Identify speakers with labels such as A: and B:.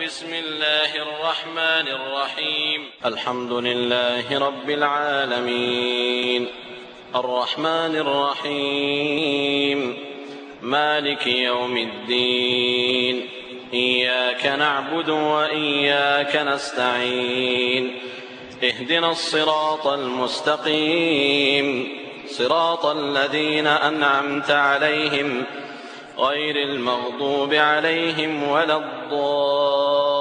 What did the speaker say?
A: بسم الله الرحمن الرحيم. الحمد لله رب العالمين، الرحمن الرحيم، مالك يوم الدين، إياك نعبد وإياك نستعين، اهدنا الصراط المستقيم، صراط الذين أنعمت عليهم غير المغضوب عليهم ولا الضالين.